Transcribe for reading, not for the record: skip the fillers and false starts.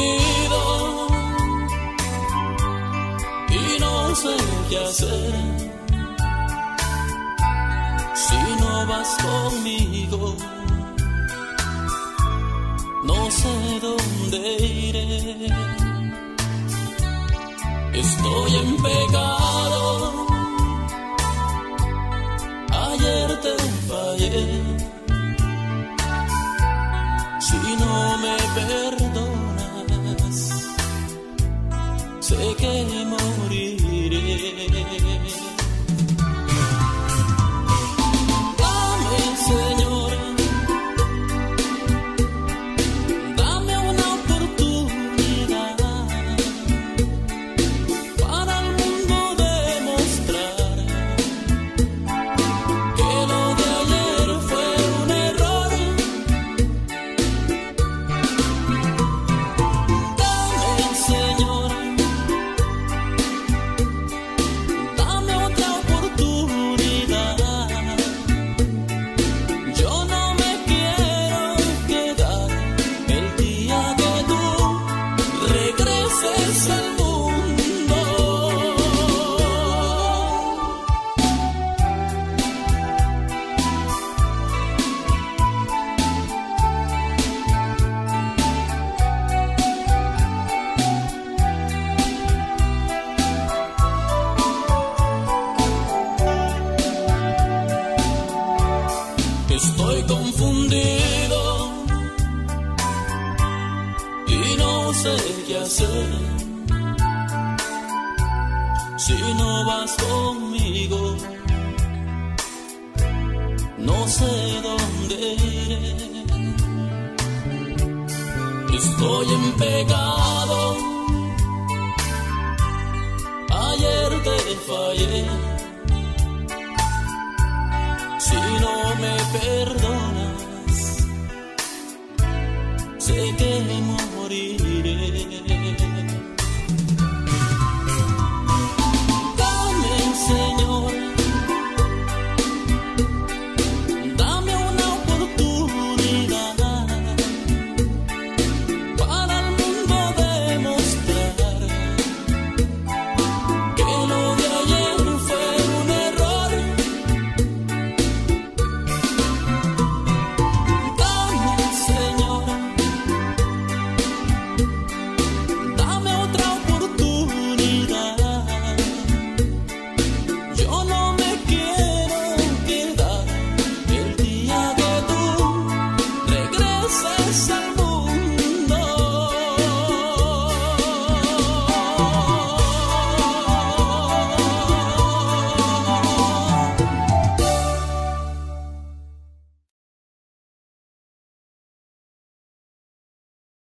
confundido y no sé qué hacer. Si no vas conmigo, no sé dónde iré. Estoy en pecado, ayer te fallé. Si no me perdonas, sé que moriré. Dame, Señor, dame una oportunidad para al mundo demostrar que lo de ayer fue un error. Dame, Señor, dame otra oportunidad. Yo no me quiero quedar el día que tú regreses al mundo. Estoy confundido y no sé qué hacer. Si no vas conmigo, no sé dónde iré. Estoy en pecado.